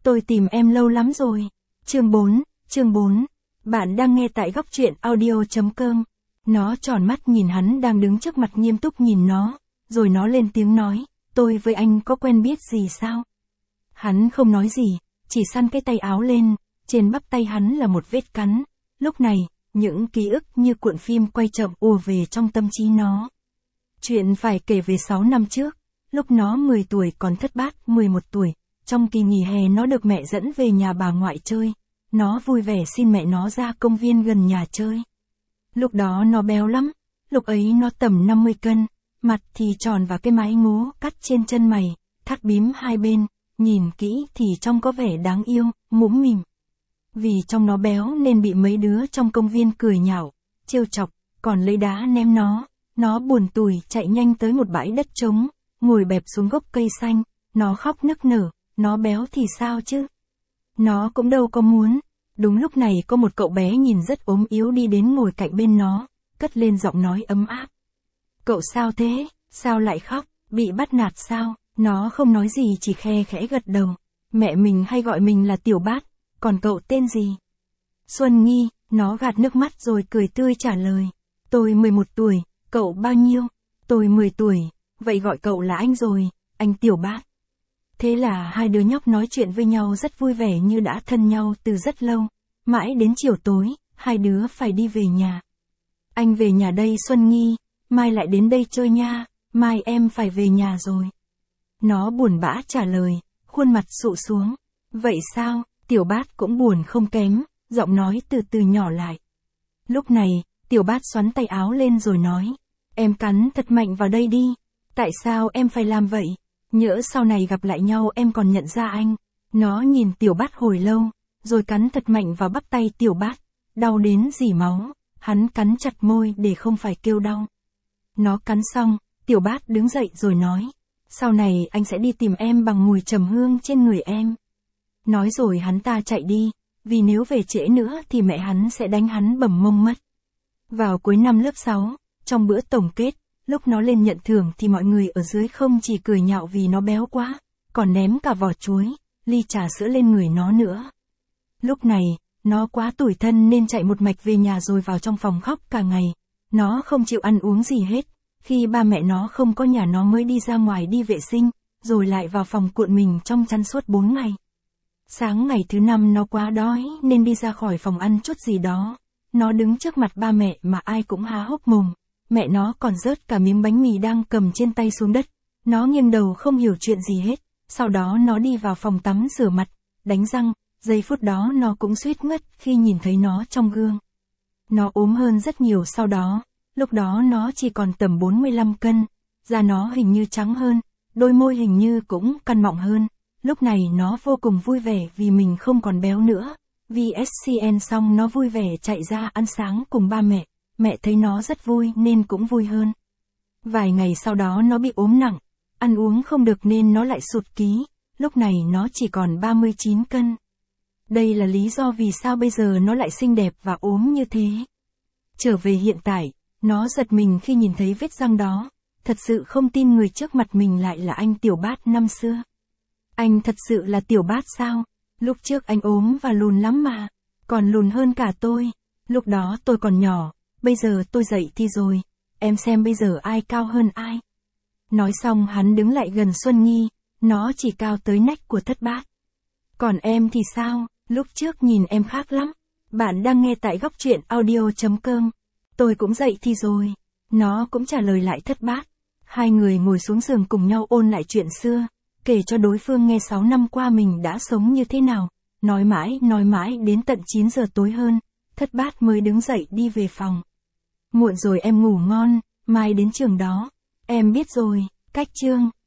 tôi tìm em lâu lắm rồi. Chương 4. Bạn đang nghe tại góc truyện audio.com. Nó tròn mắt nhìn hắn đang đứng trước mặt nghiêm túc nhìn nó, rồi nó lên tiếng nói, tôi với anh có quen biết gì sao? Hắn không nói gì, chỉ xăn cái tay áo lên, trên bắp tay hắn là một vết cắn. Lúc này, những ký ức như cuộn phim quay chậm ùa về trong tâm trí nó. Chuyện phải kể về 6 năm trước, lúc nó 10 tuổi còn Thất Bát 11 tuổi, trong kỳ nghỉ hè nó được mẹ dẫn về nhà bà ngoại chơi. Nó vui vẻ xin mẹ nó ra công viên gần nhà chơi. Lúc đó nó béo lắm, lúc ấy nó tầm 50 cân, mặt thì tròn và cái mái ngố cắt trên chân mày, thắt bím hai bên, nhìn kỹ thì trông có vẻ đáng yêu, mũm mỉm. Vì trong nó béo nên bị mấy đứa trong công viên cười nhạo, trêu chọc, còn lấy đá ném nó buồn tủi chạy nhanh tới một bãi đất trống, ngồi bẹp xuống gốc cây xanh, nó khóc nức nở, nó béo thì sao chứ? Nó cũng đâu có muốn. Đúng lúc này có một cậu bé nhìn rất ốm yếu đi đến ngồi cạnh bên nó, cất lên giọng nói ấm áp. Cậu sao thế? Sao lại khóc? Bị bắt nạt sao? Nó không nói gì chỉ khe khẽ gật đầu. Mẹ mình hay gọi mình là Tiểu Bát, còn cậu tên gì? Xuân Nghi. Nó gạt nước mắt rồi cười tươi trả lời. Tôi 11 tuổi, cậu bao nhiêu? Tôi 10 tuổi, vậy gọi cậu là anh rồi, anh Tiểu Bát. Thế là hai đứa nhóc nói chuyện với nhau rất vui vẻ như đã thân nhau từ rất lâu. Mãi đến chiều tối, hai đứa phải đi về nhà. Anh về nhà đây Xuân Nghi, mai lại đến đây chơi nha, mai em phải về nhà rồi. Nó buồn bã trả lời, khuôn mặt sụ xuống. Vậy sao? Tiểu Bát cũng buồn không kém, giọng nói từ từ nhỏ lại. Lúc này, Tiểu Bát xoắn tay áo lên rồi nói, em cắn thật mạnh vào đây đi. Tại sao em phải làm vậy? Nhỡ sau này gặp lại nhau em còn nhận ra anh. Nó nhìn Tiểu Bát hồi lâu, rồi cắn thật mạnh vào bắp tay Tiểu Bát, đau đến rỉ máu, hắn cắn chặt môi để không phải kêu đau. Nó cắn xong, Tiểu Bát đứng dậy rồi nói, sau này anh sẽ đi tìm em bằng mùi trầm hương trên người em. Nói rồi hắn ta chạy đi, vì nếu về trễ nữa thì mẹ hắn sẽ đánh hắn bầm mông mất. Vào cuối năm lớp 6, trong bữa tổng kết, lúc nó lên nhận thưởng thì mọi người ở dưới không chỉ cười nhạo vì nó béo quá, còn ném cả vỏ chuối, ly trà sữa lên người nó nữa. Lúc này, nó quá tủi thân nên chạy một mạch về nhà rồi vào trong phòng khóc cả ngày. Nó không chịu ăn uống gì hết. Khi ba mẹ nó không có nhà nó mới đi ra ngoài đi vệ sinh, rồi lại vào phòng cuộn mình trong chăn suốt 4 ngày. Sáng ngày thứ 5 nó quá đói nên đi ra khỏi phòng ăn chút gì đó. Nó đứng trước mặt ba mẹ mà ai cũng há hốc mồm. Mẹ nó còn rớt cả miếng bánh mì đang cầm trên tay xuống đất. Nó nghiêng đầu không hiểu chuyện gì hết. Sau đó nó đi vào phòng tắm rửa mặt, đánh răng. Giây phút đó nó cũng suýt ngất khi nhìn thấy nó trong gương. Nó ốm hơn rất nhiều sau đó. Lúc đó nó chỉ còn tầm 45 cân. Da nó hình như trắng hơn. Đôi môi hình như cũng căng mọng hơn. Lúc này nó vô cùng vui vẻ vì mình không còn béo nữa. VSCN xong nó vui vẻ chạy ra ăn sáng cùng ba mẹ. Mẹ thấy nó rất vui nên cũng vui hơn. Vài ngày sau đó nó bị ốm nặng. Ăn uống không được nên nó lại sụt ký. Lúc này nó chỉ còn 39 cân. Đây là lý do vì sao bây giờ nó lại xinh đẹp và ốm như thế. Trở về hiện tại, nó giật mình khi nhìn thấy vết răng đó. Thật sự không tin người trước mặt mình lại là anh Tiểu Bát năm xưa. Anh thật sự là Tiểu Bát sao? Lúc trước anh ốm và lùn lắm mà. Còn lùn hơn cả tôi. Lúc đó tôi còn nhỏ. Bây giờ tôi dậy thì rồi. Em xem bây giờ ai cao hơn ai. Nói xong hắn đứng lại gần Xuân Nghi. Nó chỉ cao tới nách của Thất Bát. Còn em thì sao? Lúc trước nhìn em khác lắm. Bạn đang nghe tại góc truyện audio.com. Tôi cũng dậy thì rồi. Nó cũng trả lời lại Thất Bát. Hai người ngồi xuống giường cùng nhau ôn lại chuyện xưa. Kể cho đối phương nghe 6 năm qua mình đã sống như thế nào. Nói mãi đến tận 9 giờ tối hơn. Thất Bát mới đứng dậy đi về phòng. Muộn rồi em ngủ ngon, mai đến trường đó. Em biết rồi, cách chương.